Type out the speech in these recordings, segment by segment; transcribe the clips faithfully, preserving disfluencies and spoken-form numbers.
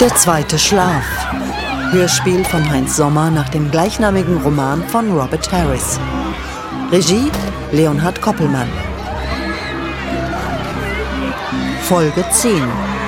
Der zweite Schlaf. Hörspiel von Heinz Sommer nach dem gleichnamigen Roman von Robert Harris. Regie Leonhard Koppelmann. Folge zehn.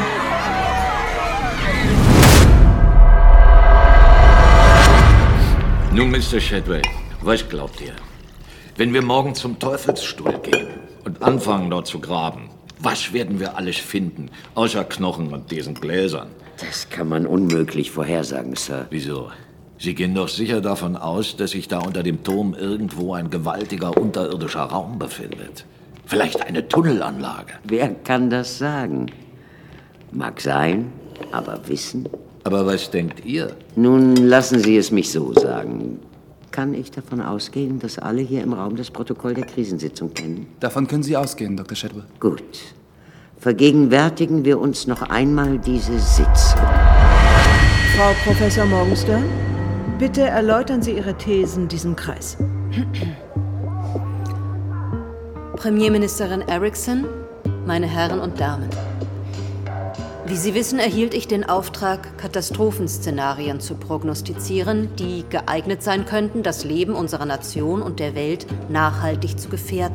Nun, Mister Shadway, was glaubt ihr? Wenn wir morgen zum Teufelsstuhl gehen und anfangen dort zu graben, was werden wir alles finden, außer Knochen und diesen Gläsern? Das kann man unmöglich vorhersagen, Sir. Wieso? Sie gehen doch sicher davon aus, dass sich da unter dem Turm irgendwo ein gewaltiger unterirdischer Raum befindet. Vielleicht eine Tunnelanlage. Wer kann das sagen? Mag sein, aber wissen? Aber was denkt ihr? Nun, lassen Sie es mich so sagen. Kann ich davon ausgehen, dass alle hier im Raum das Protokoll der Krisensitzung kennen? Davon können Sie ausgehen, Doktor Shadwell. Gut. Vergegenwärtigen wir uns noch einmal diese Sitzung. Frau Professor Morgenstern, bitte erläutern Sie Ihre Thesen diesem Kreis. Premierministerin Erickson, meine Herren und Damen. Wie Sie wissen, erhielt ich den Auftrag, Katastrophenszenarien zu prognostizieren, die geeignet sein könnten, das Leben unserer Nation und der Welt nachhaltig zu gefährden.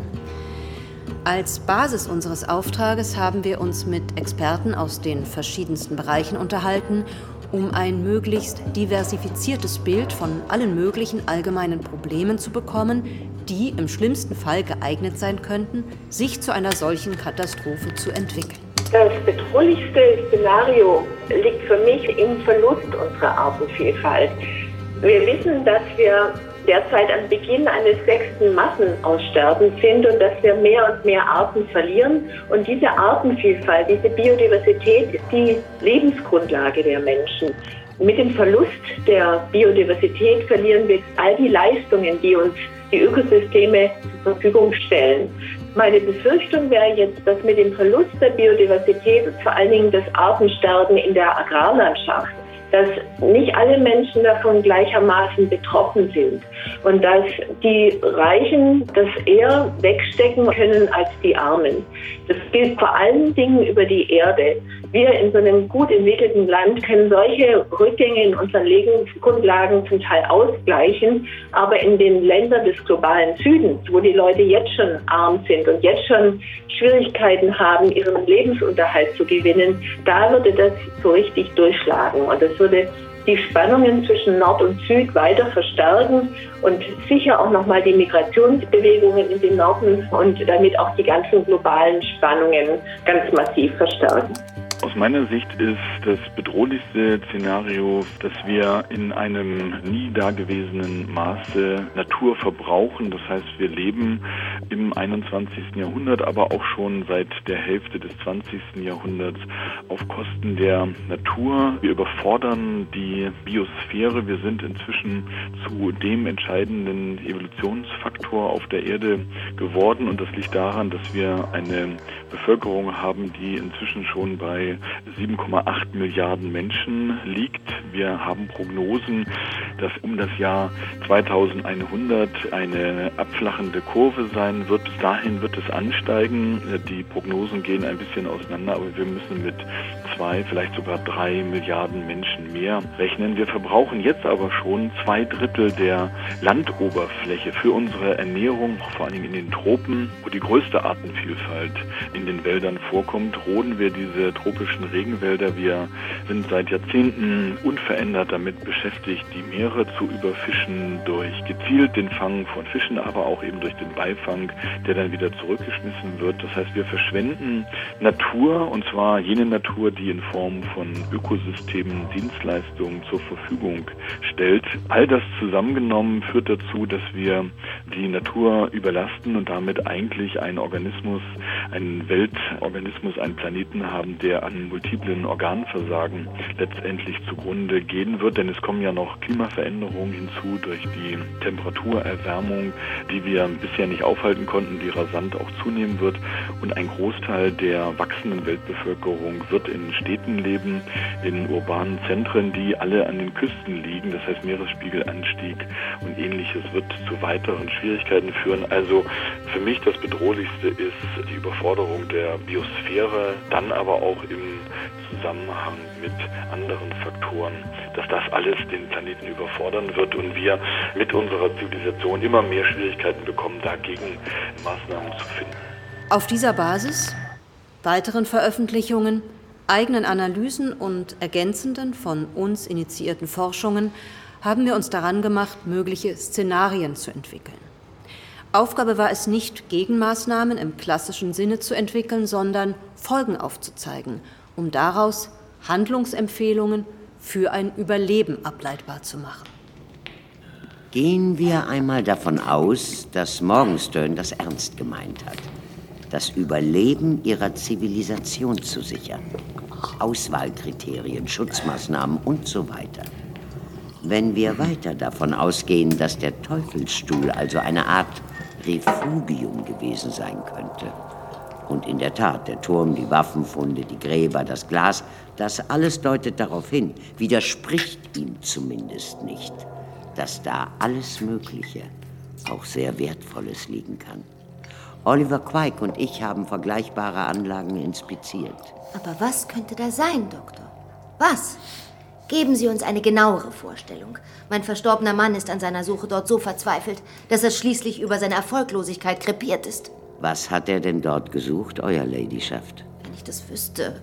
Als Basis unseres Auftrages haben wir uns mit Experten aus den verschiedensten Bereichen unterhalten, um ein möglichst diversifiziertes Bild von allen möglichen allgemeinen Problemen zu bekommen, die im schlimmsten Fall geeignet sein könnten, sich zu einer solchen Katastrophe zu entwickeln. Das bedrohlichste Szenario liegt für mich im Verlust unserer Artenvielfalt. Wir wissen, dass wir derzeit am Beginn eines sechsten Massenaussterbens sind und dass wir mehr und mehr Arten verlieren. Und diese Artenvielfalt, diese Biodiversität ist die Lebensgrundlage der Menschen. Mit dem Verlust der Biodiversität verlieren wir all die Leistungen, die uns die Ökosysteme zur Verfügung stellen. Meine Befürchtung wäre jetzt, dass mit dem Verlust der Biodiversität und vor allen Dingen das Artensterben in der Agrarlandschaft, dass nicht alle Menschen davon gleichermaßen betroffen sind und dass die Reichen das eher wegstecken können als die Armen. Das gilt vor allen Dingen über die Erde. Wir in so einem gut entwickelten Land können solche Rückgänge in unseren Lebensgrundlagen zum Teil ausgleichen, aber in den Ländern des globalen Südens, wo die Leute jetzt schon arm sind und jetzt schon Schwierigkeiten haben, ihren Lebensunterhalt zu gewinnen, da würde das so richtig durchschlagen und das würde die Spannungen zwischen Nord und Süd weiter verstärken und sicher auch nochmal die Migrationsbewegungen in den Norden und damit auch die ganzen globalen Spannungen ganz massiv verstärken. Aus meiner Sicht ist das bedrohlichste Szenario, dass wir in einem nie dagewesenen Maße Natur verbrauchen. Das heißt, wir leben im einundzwanzigsten Jahrhundert, aber auch schon seit der Hälfte des zwanzigsten Jahrhunderts auf Kosten der Natur. Wir überfordern die Biosphäre. Wir sind inzwischen zu dem entscheidenden Evolutionsfaktor auf der Erde geworden. Und das liegt daran, dass wir eine Bevölkerung haben, die inzwischen schon bei sieben Komma acht Milliarden Menschen liegt. Wir haben Prognosen, dass um das Jahr zweitausendeinhundert eine abflachende Kurve sein wird. Bis dahin wird es ansteigen. Die Prognosen gehen ein bisschen auseinander, aber wir müssen mit zwei, vielleicht sogar drei Milliarden Menschen mehr rechnen. Wir verbrauchen jetzt aber schon zwei Drittel der Landoberfläche für unsere Ernährung, vor allem in den Tropen, wo die größte Artenvielfalt in den Wäldern vorkommt, roden wir diese tropischen Regenwälder. Wir sind seit Jahrzehnten unverändert damit beschäftigt, die Meere zu überfischen durch gezielt den Fang von Fischen, aber auch eben durch den Beifang, der dann wieder zurückgeschmissen wird. Das heißt, wir verschwenden Natur, und zwar jene Natur, die in Form von Ökosystemen Dienstleistungen zur Verfügung stellt. All das zusammengenommen führt dazu, dass wir die Natur überlasten und damit eigentlich einen Organismus, einen Weltorganismus, einen Planeten haben, der an multiplen Organversagen letztendlich zugrunde gehen wird, denn es kommen ja noch Klimaveränderungen Klimaveränderung hinzu, durch die Temperaturerwärmung, die wir bisher nicht aufhalten konnten, die rasant auch zunehmen wird. Und ein Großteil der wachsenden Weltbevölkerung wird in Städten leben, in urbanen Zentren, die alle an den Küsten liegen. Das heißt, Meeresspiegelanstieg und Ähnliches wird zu weiteren Schwierigkeiten führen. Also für mich das Bedrohlichste ist die Überforderung der Biosphäre, dann aber auch im Zusammenhang mit anderen Faktoren, dass das alles den Planeten überfordern wird und wir mit unserer Zivilisation immer mehr Schwierigkeiten bekommen, dagegen Maßnahmen zu finden. Auf dieser Basis, weiteren Veröffentlichungen, eigenen Analysen und ergänzenden von uns initiierten Forschungen haben wir uns daran gemacht, mögliche Szenarien zu entwickeln. Aufgabe war es nicht, Gegenmaßnahmen im klassischen Sinne zu entwickeln, sondern Folgen aufzuzeigen, um daraus Handlungsempfehlungen für ein Überleben ableitbar zu machen. Gehen wir einmal davon aus, dass Morgenstern das ernst gemeint hat, das Überleben ihrer Zivilisation zu sichern. Auswahlkriterien, Schutzmaßnahmen und so weiter. Wenn wir weiter davon ausgehen, dass der Teufelsstuhl also eine Art Refugium gewesen sein könnte, und in der Tat, der Turm, die Waffenfunde, die Gräber, das Glas, das alles deutet darauf hin, widerspricht ihm zumindest nicht, dass da alles Mögliche, auch sehr Wertvolles liegen kann. Oliver Quike und ich haben vergleichbare Anlagen inspiziert. Aber was könnte da sein, Doktor? Was? Geben Sie uns eine genauere Vorstellung. Mein verstorbener Mann ist an seiner Suche dort so verzweifelt, dass er schließlich über seine Erfolglosigkeit krepiert ist. Was hat er denn dort gesucht, Euer Ladyschaft? Wenn ich das wüsste.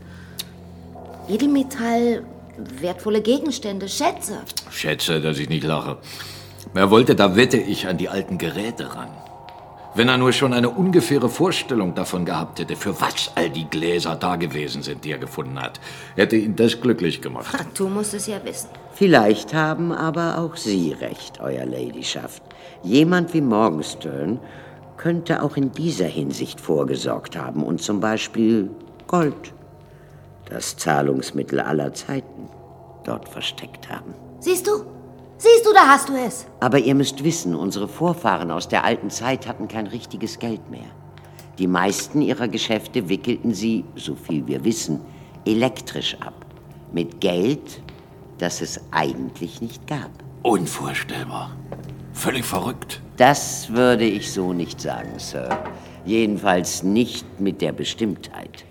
Edelmetall, wertvolle Gegenstände, Schätze. Schätze, dass ich nicht lache. Er wollte, da wette ich, an die alten Geräte ran. Wenn er nur schon eine ungefähre Vorstellung davon gehabt hätte, für was all die Gläser da gewesen sind, die er gefunden hat, hätte ihn das glücklich gemacht. Ach, du musst es ja wissen. Vielleicht haben aber auch Sie recht, Euer Ladyschaft. Jemand wie Morgenstern könnte auch in dieser Hinsicht vorgesorgt haben und zum Beispiel Gold, das Zahlungsmittel aller Zeiten, dort versteckt haben. Siehst du? Siehst du, da hast du es. Aber ihr müsst wissen, unsere Vorfahren aus der alten Zeit hatten kein richtiges Geld mehr. Die meisten ihrer Geschäfte wickelten sie, so viel wir wissen, elektrisch ab. Mit Geld, das es eigentlich nicht gab. Unvorstellbar. Völlig verrückt. Das würde ich so nicht sagen, Sir. Jedenfalls nicht mit der Bestimmtheit.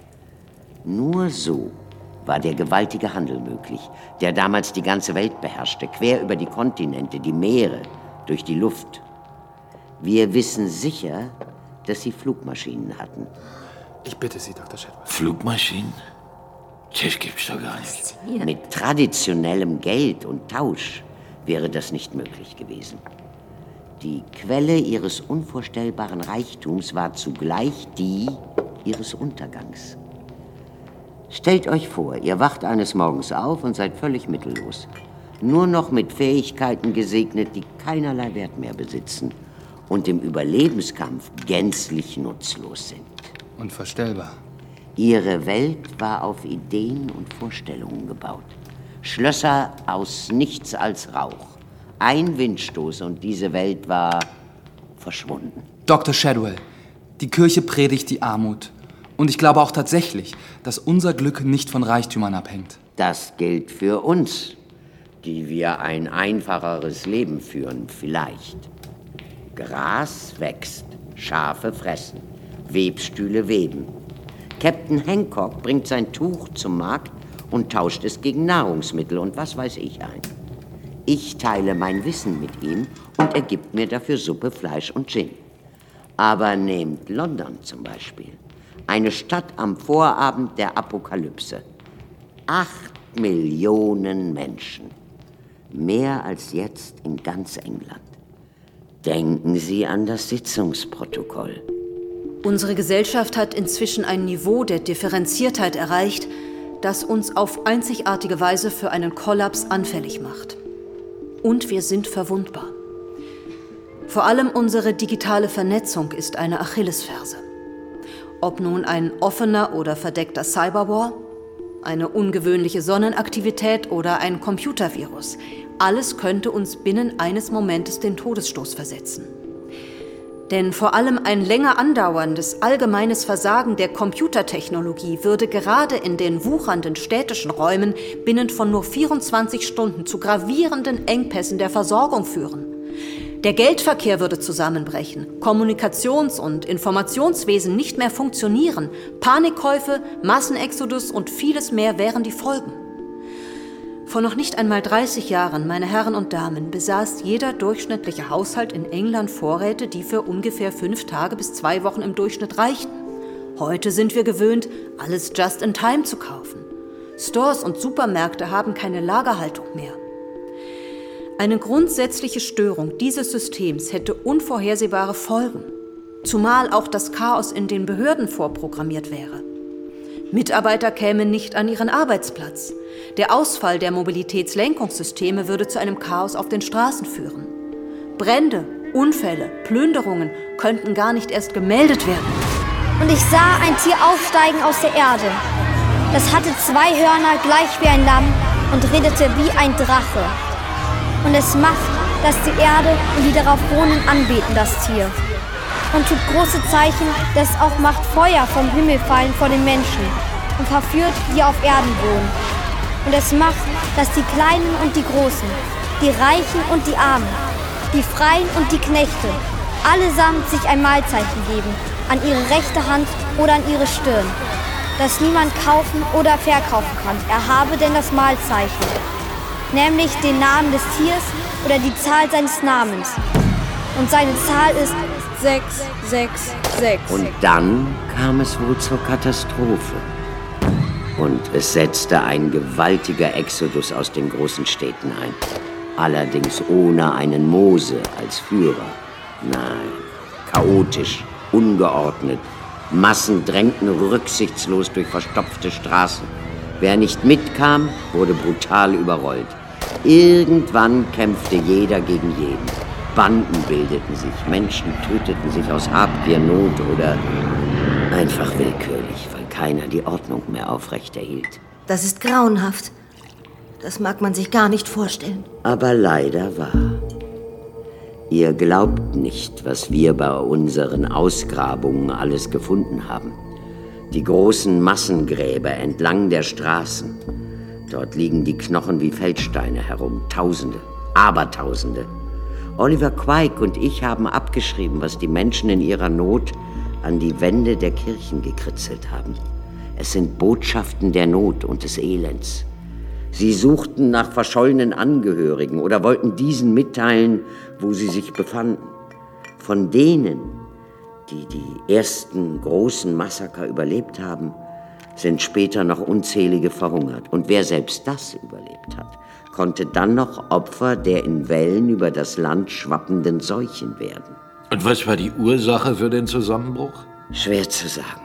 Nur so war der gewaltige Handel möglich, der damals die ganze Welt beherrschte, quer über die Kontinente, die Meere, durch die Luft. Wir wissen sicher, dass sie Flugmaschinen hatten. Ich bitte Sie, Doktor Shadwell. Flugmaschinen? Das gibt's doch gar nicht. Mit traditionellem Geld und Tausch wäre das nicht möglich gewesen. Die Quelle ihres unvorstellbaren Reichtums war zugleich die ihres Untergangs. Stellt euch vor, ihr wacht eines Morgens auf und seid völlig mittellos. Nur noch mit Fähigkeiten gesegnet, die keinerlei Wert mehr besitzen und im Überlebenskampf gänzlich nutzlos sind. Unvorstellbar. Ihre Welt war auf Ideen und Vorstellungen gebaut. Schlösser aus nichts als Rauch. Ein Windstoß und diese Welt war verschwunden. Doktor Shadwell, die Kirche predigt die Armut. Und ich glaube auch tatsächlich, dass unser Glück nicht von Reichtümern abhängt. Das gilt für uns, die wir ein einfacheres Leben führen, vielleicht. Gras wächst, Schafe fressen, Webstühle weben. Captain Hancock bringt sein Tuch zum Markt und tauscht es gegen Nahrungsmittel und was weiß ich ein. Ich teile mein Wissen mit ihm und er gibt mir dafür Suppe, Fleisch und Gin. Aber nehmt London zum Beispiel. Eine Stadt am Vorabend der Apokalypse. Acht Millionen Menschen. Mehr als jetzt in ganz England. Denken Sie an das Sitzungsprotokoll. Unsere Gesellschaft hat inzwischen ein Niveau der Differenziertheit erreicht, das uns auf einzigartige Weise für einen Kollaps anfällig macht. Und wir sind verwundbar. Vor allem unsere digitale Vernetzung ist eine Achillesferse. Ob nun ein offener oder verdeckter Cyberwar, eine ungewöhnliche Sonnenaktivität oder ein Computervirus. alles könnte uns binnen eines Momentes den Todesstoß versetzen. Denn vor allem ein länger andauerndes allgemeines Versagen der Computertechnologie würde gerade in den wuchernden städtischen Räumen binnen von nur vierundzwanzig Stunden zu gravierenden Engpässen der Versorgung führen. Der Geldverkehr würde zusammenbrechen, Kommunikations- und Informationswesen nicht mehr funktionieren, Panikkäufe, Massenexodus und vieles mehr wären die Folgen. Vor noch nicht einmal dreißig Jahren, meine Herren und Damen, besaß jeder durchschnittliche Haushalt in England Vorräte, die für ungefähr fünf Tage bis zwei Wochen im Durchschnitt reichten. Heute sind wir gewöhnt, alles just in time zu kaufen. Stores und Supermärkte haben keine Lagerhaltung mehr. Eine grundsätzliche Störung dieses Systems hätte unvorhersehbare Folgen, zumal auch das Chaos in den Behörden vorprogrammiert wäre. Mitarbeiter kämen nicht an ihren Arbeitsplatz. Der Ausfall der Mobilitätslenkungssysteme würde zu einem Chaos auf den Straßen führen. Brände, Unfälle, Plünderungen könnten gar nicht erst gemeldet werden. Und ich sah ein Tier aufsteigen aus der Erde. Das hatte zwei Hörner gleich wie ein Lamm und redete wie ein Drache. Und es macht, dass die Erde und die darauf wohnen anbeten das Tier. Und tut große Zeichen, das auch macht Feuer vom Himmel fallen vor den Menschen und verführt, die auf Erden wohnen. Und es macht, dass die Kleinen und die Großen, die Reichen und die Armen, die Freien und die Knechte, allesamt sich ein Mahlzeichen geben, an ihre rechte Hand oder an ihre Stirn, das niemand kaufen oder verkaufen kann. Er habe denn das Mahlzeichen, nämlich den Namen des Tiers oder die Zahl seines Namens. Und seine Zahl ist sechs sechs sechs. Und dann kam es wohl zur Katastrophe. Und es setzte ein gewaltiger Exodus aus den großen Städten ein. Allerdings ohne einen Mose als Führer. Nein, chaotisch, ungeordnet. Massen drängten rücksichtslos durch verstopfte Straßen. Wer nicht mitkam, wurde brutal überrollt. Irgendwann kämpfte jeder gegen jeden. Banden bildeten sich, Menschen töteten sich aus Habgier, Not oder einfach willkürlich, weil keiner die Ordnung mehr aufrechterhielt. Das ist grauenhaft. Das mag man sich gar nicht vorstellen. Aber leider wahr. Ihr glaubt nicht, was wir bei unseren Ausgrabungen alles gefunden haben. Die großen Massengräber entlang der Straßen. Dort liegen die Knochen wie Feldsteine herum. Tausende, Abertausende. Oliver Quike und ich haben abgeschrieben, was die Menschen in ihrer Not an die Wände der Kirchen gekritzelt haben. Es sind Botschaften der Not und des Elends. Sie suchten nach verschollenen Angehörigen oder wollten diesen mitteilen, wo sie sich befanden. Von denen, die die ersten großen Massaker überlebt haben, sind später noch unzählige verhungert. Und wer selbst das überlebt hat, konnte dann noch Opfer der in Wellen über das Land schwappenden Seuchen werden. Und was war die Ursache für den Zusammenbruch? Schwer zu sagen.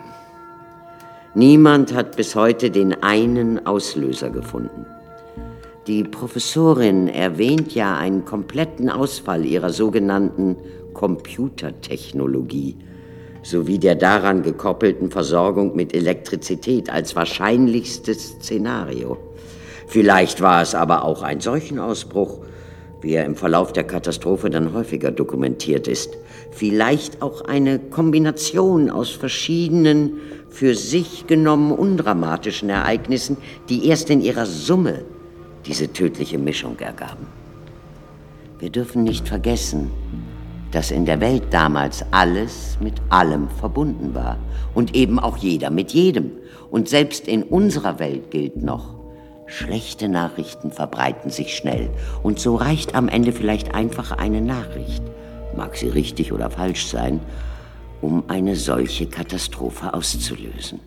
Niemand hat bis heute den einen Auslöser gefunden. Die Professorin erwähnt ja einen kompletten Ausfall ihrer sogenannten Computertechnologie sowie der daran gekoppelten Versorgung mit Elektrizität als wahrscheinlichstes Szenario. Vielleicht war es aber auch ein Seuchenausbruch, wie er im Verlauf der Katastrophe dann häufiger dokumentiert ist. Vielleicht auch eine Kombination aus verschiedenen, für sich genommen undramatischen Ereignissen, die erst in ihrer Summe diese tödliche Mischung ergaben. Wir dürfen nicht vergessen, dass in der Welt damals alles mit allem verbunden war und eben auch jeder mit jedem. Und selbst in unserer Welt gilt noch, schlechte Nachrichten verbreiten sich schnell und so reicht am Ende vielleicht einfach eine Nachricht, mag sie richtig oder falsch sein, um eine solche Katastrophe auszulösen.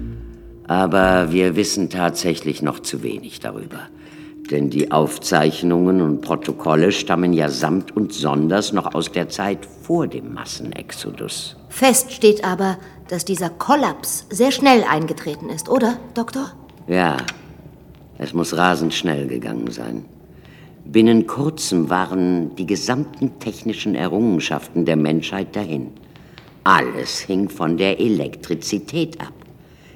Aber wir wissen tatsächlich noch zu wenig darüber. Denn die Aufzeichnungen und Protokolle stammen ja samt und sonders noch aus der Zeit vor dem Massenexodus. Fest steht aber, dass dieser Kollaps sehr schnell eingetreten ist, oder, Doktor? Ja, es muss rasend schnell gegangen sein. Binnen kurzem waren die gesamten technischen Errungenschaften der Menschheit dahin. Alles hing von der Elektrizität ab.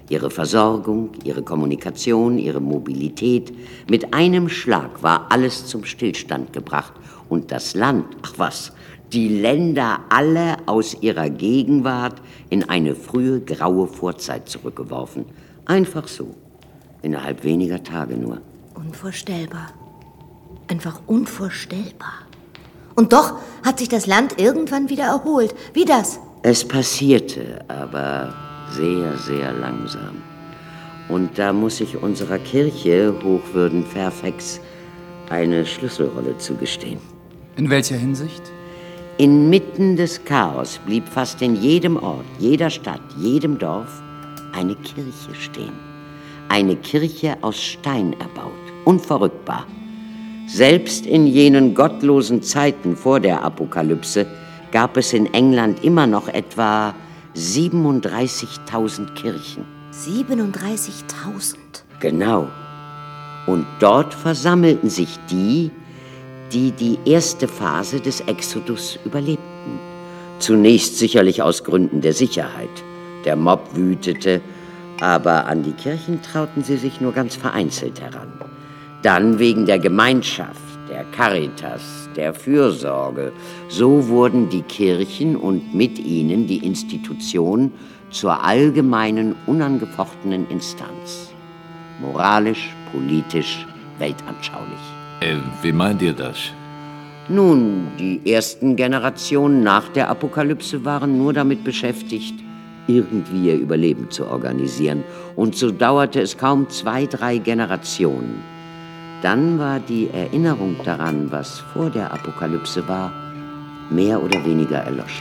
Ihre Versorgung, ihre Kommunikation, ihre Mobilität. Mit einem Schlag war alles zum Stillstand gebracht. Und das Land, ach was, die Länder alle aus ihrer Gegenwart in eine frühe graue Vorzeit zurückgeworfen. Einfach so. Innerhalb weniger Tage nur. Unvorstellbar. Einfach unvorstellbar. Und doch hat sich das Land irgendwann wieder erholt. Wie das? Es passierte, aber sehr, sehr langsam. Und da muss ich unserer Kirche, Hochwürden Fairfax, eine Schlüsselrolle zugestehen. In welcher Hinsicht? Inmitten des Chaos blieb fast in jedem Ort, jeder Stadt, jedem Dorf eine Kirche stehen. Eine Kirche aus Stein erbaut, unverrückbar. Selbst in jenen gottlosen Zeiten vor der Apokalypse gab es in England immer noch etwa siebenunddreißigtausend Kirchen. siebenunddreißigtausend? Genau. Und dort versammelten sich die, die die erste Phase des Exodus überlebten. Zunächst sicherlich aus Gründen der Sicherheit. Der Mob wütete, aber an die Kirchen trauten sie sich nur ganz vereinzelt heran. Dann wegen der Gemeinschaft, der Caritas, der Fürsorge. So wurden die Kirchen und mit ihnen die Institution zur allgemeinen, unangefochtenen Instanz. Moralisch, politisch, weltanschaulich. Äh, wie meint ihr das? Nun, die ersten Generationen nach der Apokalypse waren nur damit beschäftigt, irgendwie ihr Überleben zu organisieren. Und so dauerte es kaum zwei, drei Generationen. Dann war die Erinnerung daran, was vor der Apokalypse war, mehr oder weniger erloschen.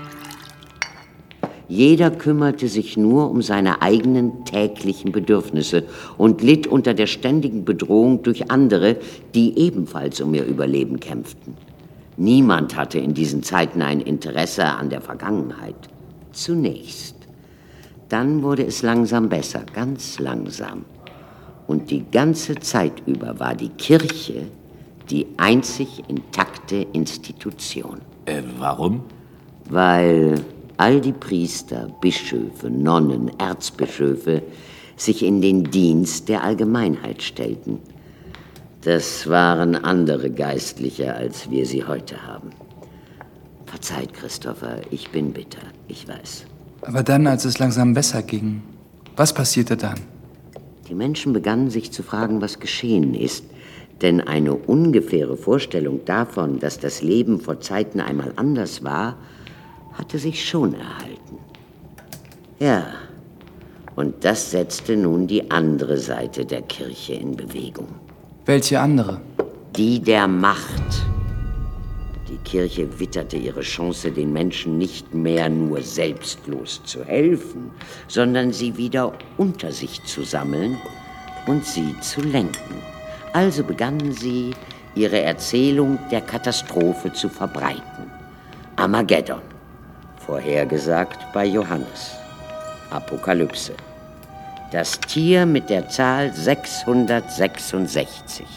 Jeder kümmerte sich nur um seine eigenen täglichen Bedürfnisse und litt unter der ständigen Bedrohung durch andere, die ebenfalls um ihr Überleben kämpften. Niemand hatte in diesen Zeiten ein Interesse an der Vergangenheit. Zunächst. Dann wurde es langsam besser, ganz langsam. Und die ganze Zeit über war die Kirche die einzig intakte Institution. Äh, warum? Weil all die Priester, Bischöfe, Nonnen, Erzbischöfe sich in den Dienst der Allgemeinheit stellten. Das waren andere Geistliche, als wir sie heute haben. Verzeiht, Christopher, ich bin bitter, ich weiß. Aber dann, als es langsam besser ging, was passierte dann? Die Menschen begannen sich zu fragen, was geschehen ist. Denn eine ungefähre Vorstellung davon, dass das Leben vor Zeiten einmal anders war, hatte sich schon erhalten. Ja, und das setzte nun die andere Seite der Kirche in Bewegung. Welche andere? Die der Macht. Die Kirche witterte ihre Chance, den Menschen nicht mehr nur selbstlos zu helfen, sondern sie wieder unter sich zu sammeln und sie zu lenken. Also begannen sie, ihre Erzählung der Katastrophe zu verbreiten. Armageddon, vorhergesagt bei Johannes. Apokalypse. Das Tier mit der Zahl sechshundertsechsundsechzig.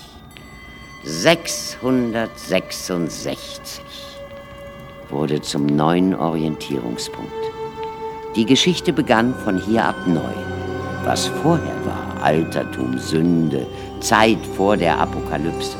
sechshundertsechsundsechzig wurde zum neuen Orientierungspunkt. Die Geschichte begann von hier ab neu. Was vorher war, Altertum, Sünde, Zeit vor der Apokalypse.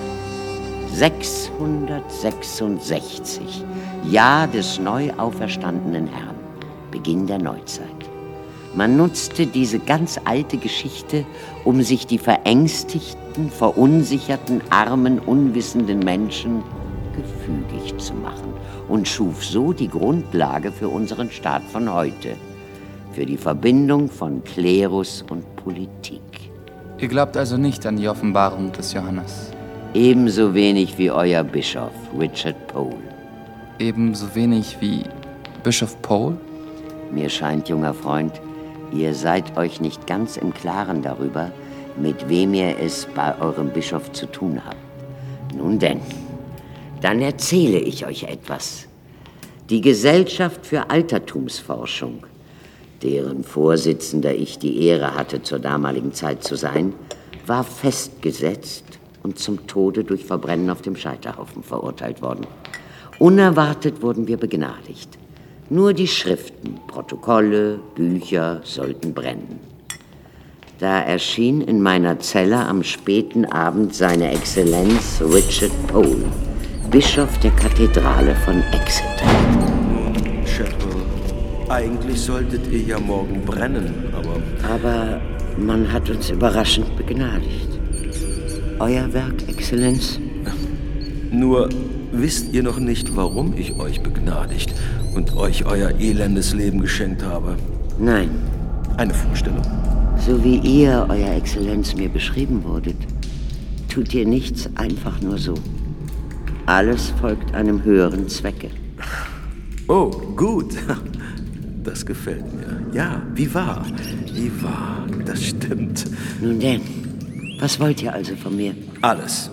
sechshundertsechsundsechzig, Jahr des neu auferstandenen Herrn, Beginn der Neuzeit. Man nutzte diese ganz alte Geschichte, um sich die verängstigten, verunsicherten, armen, unwissenden Menschen gefügig zu machen und schuf so die Grundlage für unseren Staat von heute, für die Verbindung von Klerus und Politik. Ihr glaubt also nicht an die Offenbarung des Johannes? Ebenso wenig wie euer Bischof, Richard Pole. Ebenso wenig wie Bischof Pole? Mir scheint, junger Freund, ihr seid euch nicht ganz im Klaren darüber, mit wem ihr es bei eurem Bischof zu tun habt. Nun denn, dann erzähle ich euch etwas. Die Gesellschaft für Altertumsforschung, deren Vorsitzender ich die Ehre hatte, zur damaligen Zeit zu sein, war festgesetzt und zum Tode durch Verbrennen auf dem Scheiterhaufen verurteilt worden. Unerwartet wurden wir begnadigt. Nur die Schriften, Protokolle, Bücher sollten brennen. Da erschien in meiner Zelle am späten Abend seine Exzellenz Richard Pole, Bischof der Kathedrale von Exeter. Nun, Shadwell, eigentlich solltet ihr ja morgen brennen, aber... Aber man hat uns überraschend begnadigt. Euer Werk, Exzellenz? Nur wisst ihr noch nicht, warum ich euch begnadigt und euch euer elendes Leben geschenkt habe? Nein. Eine Vorstellung. So wie ihr, Euer Exzellenz, mir beschrieben wurdet, tut ihr nichts einfach nur so. Alles folgt einem höheren Zwecke. Oh, gut. Das gefällt mir. Ja, wie wahr. Wie wahr. Das stimmt. Nun denn, was wollt ihr also von mir? Alles.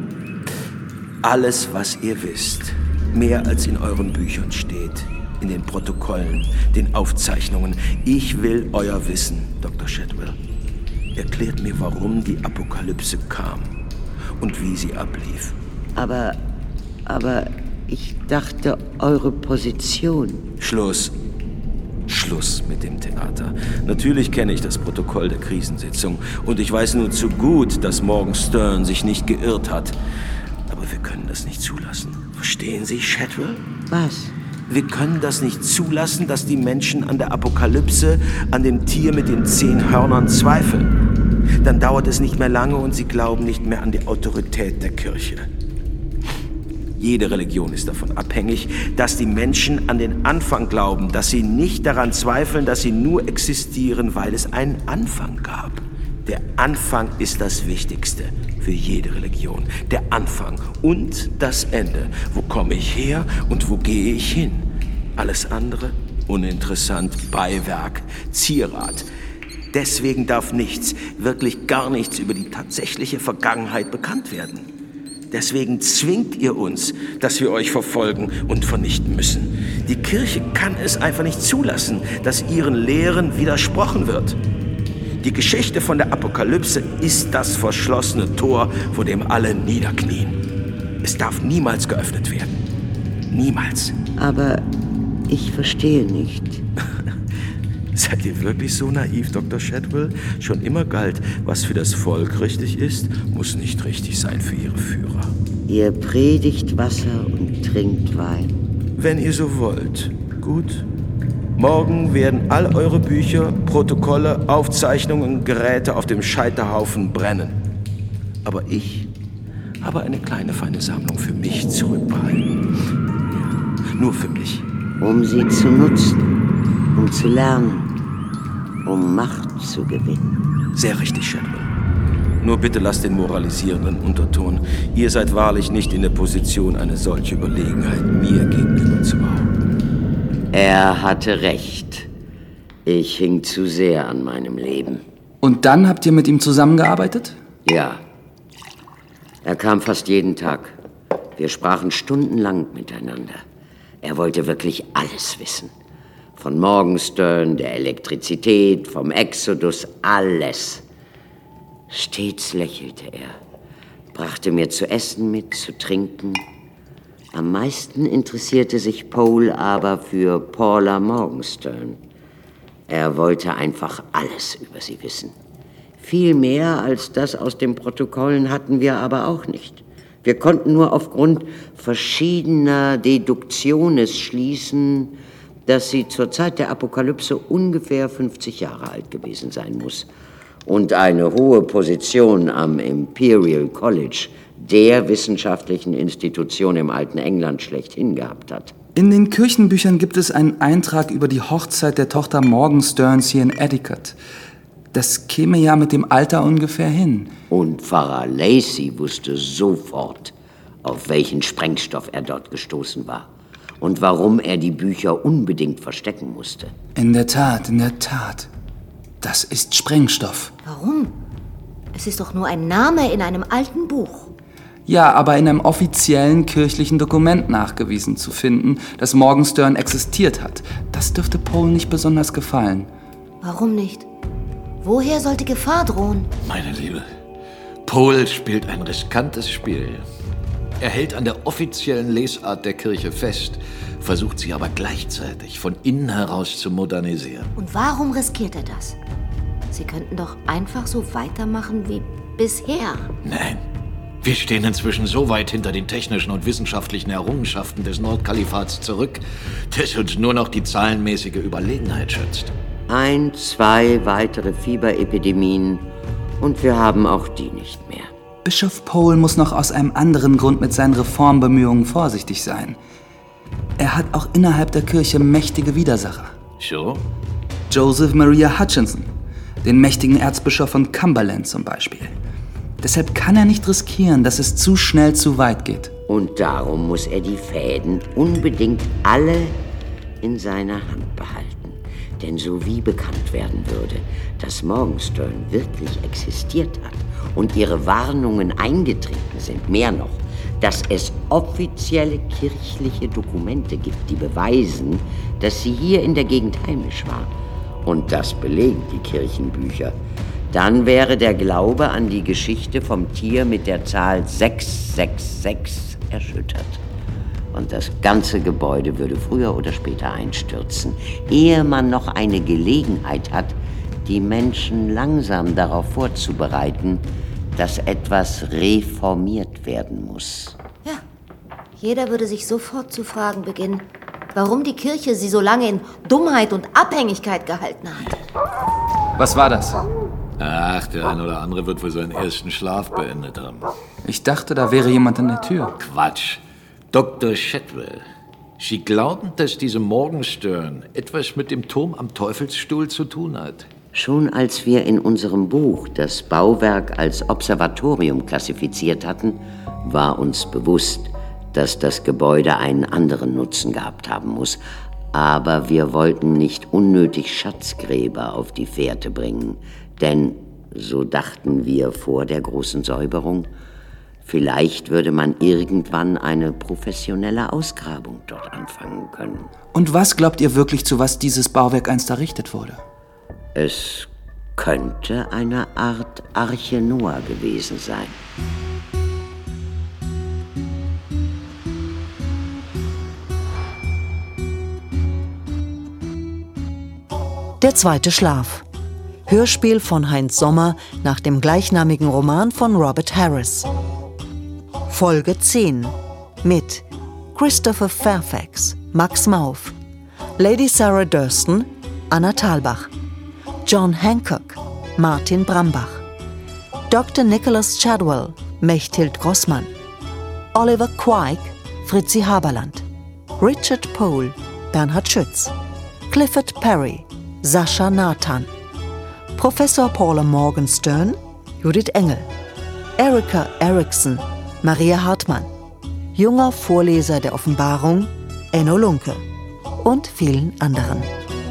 Alles, was ihr wisst. Mehr als in euren Büchern steht. In den Protokollen, den Aufzeichnungen. Ich will euer Wissen, Doktor Shadwell. Erklärt mir, warum die Apokalypse kam und wie sie ablief. Aber, aber ich dachte, eure Position... Schluss. Schluss mit dem Theater. Natürlich kenne ich das Protokoll der Krisensitzung und ich weiß nur zu gut, dass Morgenstern sich nicht geirrt hat. Aber wir können das nicht zulassen. Verstehen Sie, Shadwell? Was? Wir können das nicht zulassen, dass die Menschen an der Apokalypse, an dem Tier mit den zehn Hörnern zweifeln. Dann dauert es nicht mehr lange und sie glauben nicht mehr an die Autorität der Kirche. Jede Religion ist davon abhängig, dass die Menschen an den Anfang glauben, dass sie nicht daran zweifeln, dass sie nur existieren, weil es einen Anfang gab. Der Anfang ist das Wichtigste für jede Religion. Der Anfang und das Ende. Wo komme ich her und wo gehe ich hin? Alles andere uninteressant, Beiwerk, Zierat. Deswegen darf nichts, wirklich gar nichts über die tatsächliche Vergangenheit bekannt werden. Deswegen zwingt ihr uns, dass wir euch verfolgen und vernichten müssen. Die Kirche kann es einfach nicht zulassen, dass ihren Lehren widersprochen wird. Die Geschichte von der Apokalypse ist das verschlossene Tor, vor dem alle niederknien. Es darf niemals geöffnet werden. Niemals. Aber ich verstehe nicht. Seid ihr wirklich so naiv, Doktor Shadwell? Schon immer galt, was für das Volk richtig ist, muss nicht richtig sein für ihre Führer. Ihr predigt Wasser und trinkt Wein. Wenn ihr so wollt. Gut. Morgen werden all eure Bücher, Protokolle, Aufzeichnungen und Geräte auf dem Scheiterhaufen brennen. Aber ich habe eine kleine, feine Sammlung für mich zurückbehalten. Nur für mich. Um sie zu nutzen, um zu lernen, um Macht zu gewinnen. Sehr richtig, Shadwell. Nur bitte lasst den moralisierenden Unterton. Ihr seid wahrlich nicht in der Position, eine solche Überlegenheit mir gegenüber zu behaupten. Er hatte recht. Ich hing zu sehr an meinem Leben. Und dann habt ihr mit ihm zusammengearbeitet? Ja. Er kam fast jeden Tag. Wir sprachen stundenlang miteinander. Er wollte wirklich alles wissen. Von Morgenstern, der Elektrizität, vom Exodus, alles. Stets lächelte er, brachte mir zu essen mit, zu trinken. Am meisten interessierte sich Pole aber für Paula Morgenstern. Er wollte einfach alles über sie wissen. Viel mehr als das aus den Protokollen hatten wir aber auch nicht. Wir konnten nur aufgrund verschiedener Deduktiones schließen, dass sie zur Zeit der Apokalypse ungefähr fünfzig Jahre alt gewesen sein muss und eine hohe Position am Imperial College, der wissenschaftlichen Institution im alten England, schlechthin gehabt hat. In den Kirchenbüchern gibt es einen Eintrag über die Hochzeit der Tochter Morgensterns hier in Endicott. Das käme ja mit dem Alter ungefähr hin. Und Pfarrer Lacey wusste sofort, auf welchen Sprengstoff er dort gestoßen war und warum er die Bücher unbedingt verstecken musste. In der Tat, in der Tat. Das ist Sprengstoff. Warum? Es ist doch nur ein Name in einem alten Buch. Ja, aber in einem offiziellen kirchlichen Dokument nachgewiesen zu finden, dass Morgenstern existiert hat. Das dürfte Pole nicht besonders gefallen. Warum nicht? Woher sollte Gefahr drohen? Meine Liebe, Pole spielt ein riskantes Spiel. Er hält an der offiziellen Lesart der Kirche fest, versucht sie aber gleichzeitig von innen heraus zu modernisieren. Und warum riskiert er das? Sie könnten doch einfach so weitermachen wie bisher. Nein. Wir stehen inzwischen so weit hinter den technischen und wissenschaftlichen Errungenschaften des Nordkalifats zurück, dass uns nur noch die zahlenmäßige Überlegenheit schützt. Ein, zwei weitere Fieberepidemien und wir haben auch die nicht mehr. Bischof Pole muss noch aus einem anderen Grund mit seinen Reformbemühungen vorsichtig sein. Er hat auch innerhalb der Kirche mächtige Widersacher. So? Joseph Maria Hutchinson, den mächtigen Erzbischof von Cumberland zum Beispiel. Deshalb kann er nicht riskieren, dass es zu schnell zu weit geht. Und darum muss er die Fäden unbedingt alle in seiner Hand behalten. Denn so wie bekannt werden würde, dass Morgenstern wirklich existiert hat und ihre Warnungen eingetreten sind, mehr noch, dass es offizielle kirchliche Dokumente gibt, die beweisen, dass sie hier in der Gegend heimisch war. Und das belegen die Kirchenbücher. Dann wäre der Glaube an die Geschichte vom Tier mit der Zahl sechs sechs sechs erschüttert. Und das ganze Gebäude würde früher oder später einstürzen, ehe man noch eine Gelegenheit hat, die Menschen langsam darauf vorzubereiten, dass etwas reformiert werden muss. Ja, jeder würde sich sofort zu fragen beginnen, warum die Kirche sie so lange in Dummheit und Abhängigkeit gehalten hat. Was war das? Ach, der eine oder andere wird wohl seinen ersten Schlaf beendet haben. Ich dachte, da wäre jemand an der Tür. Quatsch. Doktor Shadwell. Sie glauben, dass diese Morgenstern etwas mit dem Turm am Teufelsstuhl zu tun hat? Schon als wir in unserem Buch das Bauwerk als Observatorium klassifiziert hatten, war uns bewusst, dass das Gebäude einen anderen Nutzen gehabt haben muss. Aber wir wollten nicht unnötig Schatzgräber auf die Fährte bringen. Denn, so dachten wir vor der großen Säuberung, vielleicht würde man irgendwann eine professionelle Ausgrabung dort anfangen können. Und was glaubt ihr wirklich, zu was dieses Bauwerk einst errichtet wurde? Es könnte eine Art Arche Noah gewesen sein. Der zweite Schlaf. Hörspiel von Heinz Sommer nach dem gleichnamigen Roman von Robert Harris. Folge zehn mit Christopher Fairfax, Max Mauff, Lady Sarah Durston, Anna Thalbach, John Hancock, Martin Brambach, Doktor Nicholas Chadwell, Mechthild Grossmann, Oliver Quike, Fritzi Haberland, Richard Pole, Bernhard Schütz, Clifford Perry, Sascha Nathan, Professor Paula Morgenstern, Judith Engel, Erika Erickson, Maria Hartmann, junger Vorleser der Offenbarung, Enno Lunke und vielen anderen.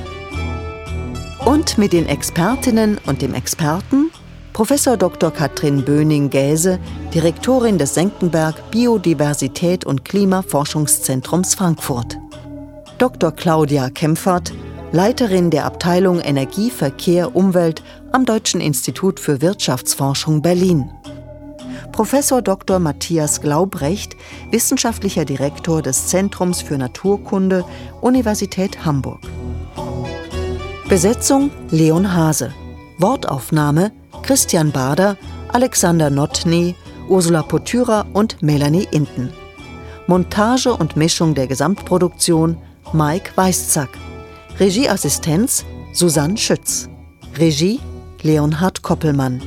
Und mit den Expertinnen und dem Experten Professor Doktor Katrin Böning-Gäse, Direktorin des Senckenberg Biodiversität und Klimaforschungszentrums Frankfurt, Doktor Claudia Kempfert, Leiterin der Abteilung Energie, Verkehr, Umwelt am Deutschen Institut für Wirtschaftsforschung Berlin. Professor Doktor Matthias Glaubrecht, wissenschaftlicher Direktor des Zentrums für Naturkunde, Universität Hamburg. Besetzung Leon Hase. Wortaufnahme Christian Bader, Alexander Notny, Ursula Potyra und Melanie Inten. Montage und Mischung der Gesamtproduktion Mike Weißzack. Regieassistenz Susanne Schütz. Regie Leonhard Koppelmann.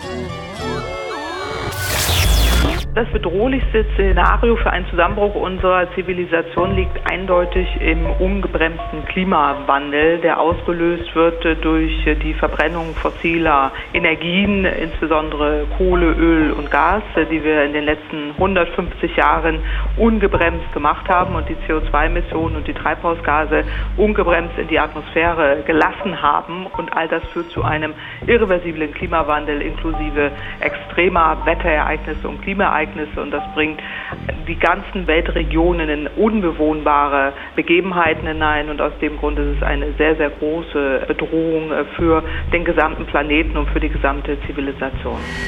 Das bedrohlichste Szenario für einen Zusammenbruch unserer Zivilisation liegt eindeutig im ungebremsten Klimawandel, der ausgelöst wird durch die Verbrennung fossiler Energien, insbesondere Kohle, Öl und Gas, die wir in den letzten hundertfünfzig Jahren ungebremst gemacht haben und die C O zwei Emissionen und die Treibhausgase ungebremst in die Atmosphäre gelassen haben. Und all das führt zu einem irreversiblen Klimawandel inklusive extremer Wetterereignisse und Klimaereignisse. Und das bringt die ganzen Weltregionen in unbewohnbare Begebenheiten hinein. Und aus dem Grund ist es eine sehr, sehr große Bedrohung für den gesamten Planeten und für die gesamte Zivilisation.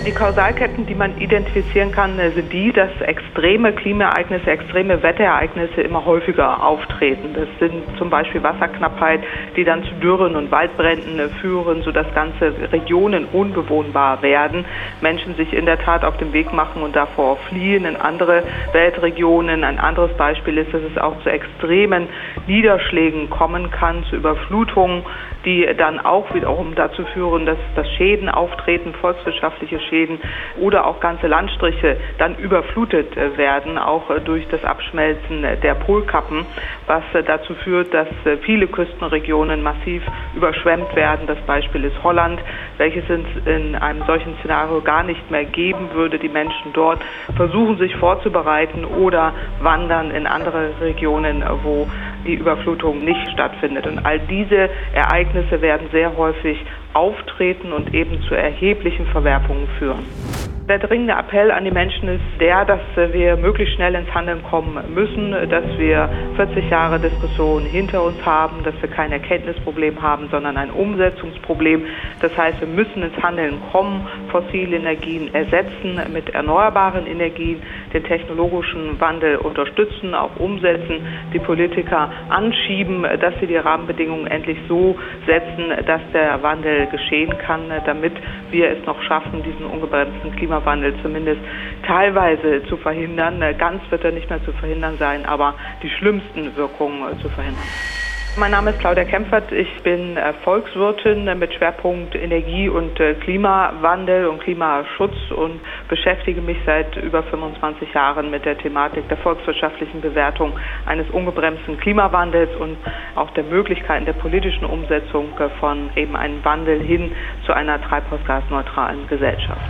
Die Kausalketten, die man identifizieren kann, sind die, dass extreme Klimaereignisse, extreme Wetterereignisse immer häufiger auftreten. Das sind zum Beispiel Wasserknappheit, die dann zu Dürren und Waldbränden führen, sodass ganze Regionen unbewohnbar werden. Menschen sich in der Tat auf den Weg machen und davor fliehen in andere Weltregionen. Ein anderes Beispiel ist, dass es auch zu extremen Niederschlägen kommen kann, zu Überflutungen, die dann auch wiederum dazu führen, dass, dass Schäden auftreten, volkswirtschaftliche Schäden oder auch ganze Landstriche dann überflutet werden, auch durch das Abschmelzen der Polkappen, was dazu führt, dass viele Küstenregionen massiv überschwemmt werden. Das Beispiel ist Holland, welches es in einem solchen Szenario gar nicht mehr geben würde. Die Menschen dort versuchen sich vorzubereiten oder wandern in andere Regionen, wo die Überflutung nicht stattfindet. Und all diese Ereignisse werden sehr häufig auftreten und eben zu erheblichen Verwerfungen führen. Der dringende Appell an die Menschen ist der, dass wir möglichst schnell ins Handeln kommen müssen, dass wir vierzig Jahre Diskussion hinter uns haben, dass wir kein Erkenntnisproblem haben, sondern ein Umsetzungsproblem. Das heißt, wir müssen ins Handeln kommen, fossile Energien ersetzen mit erneuerbaren Energien, den technologischen Wandel unterstützen, auch umsetzen, die Politiker anschieben, dass sie die Rahmenbedingungen endlich so setzen, dass der Wandel geschehen kann, damit wir es noch schaffen, diesen ungebremsten Klimawandel zumindest teilweise zu verhindern. Ganz wird er nicht mehr zu verhindern sein, aber die schlimmsten Wirkungen zu verhindern. Mein Name ist Claudia Kempfert, ich bin Volkswirtin mit Schwerpunkt Energie- und Klimawandel und Klimaschutz und beschäftige mich seit über fünfundzwanzig Jahren mit der Thematik der volkswirtschaftlichen Bewertung eines ungebremsten Klimawandels und auch der Möglichkeiten der politischen Umsetzung von eben einem Wandel hin zu einer treibhausgasneutralen Gesellschaft.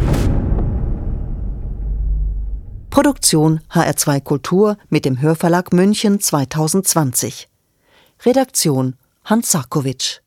Produktion H R zwei Kultur mit dem Hörverlag München zweitausendzwanzig. Redaktion Hans Sarkowitsch.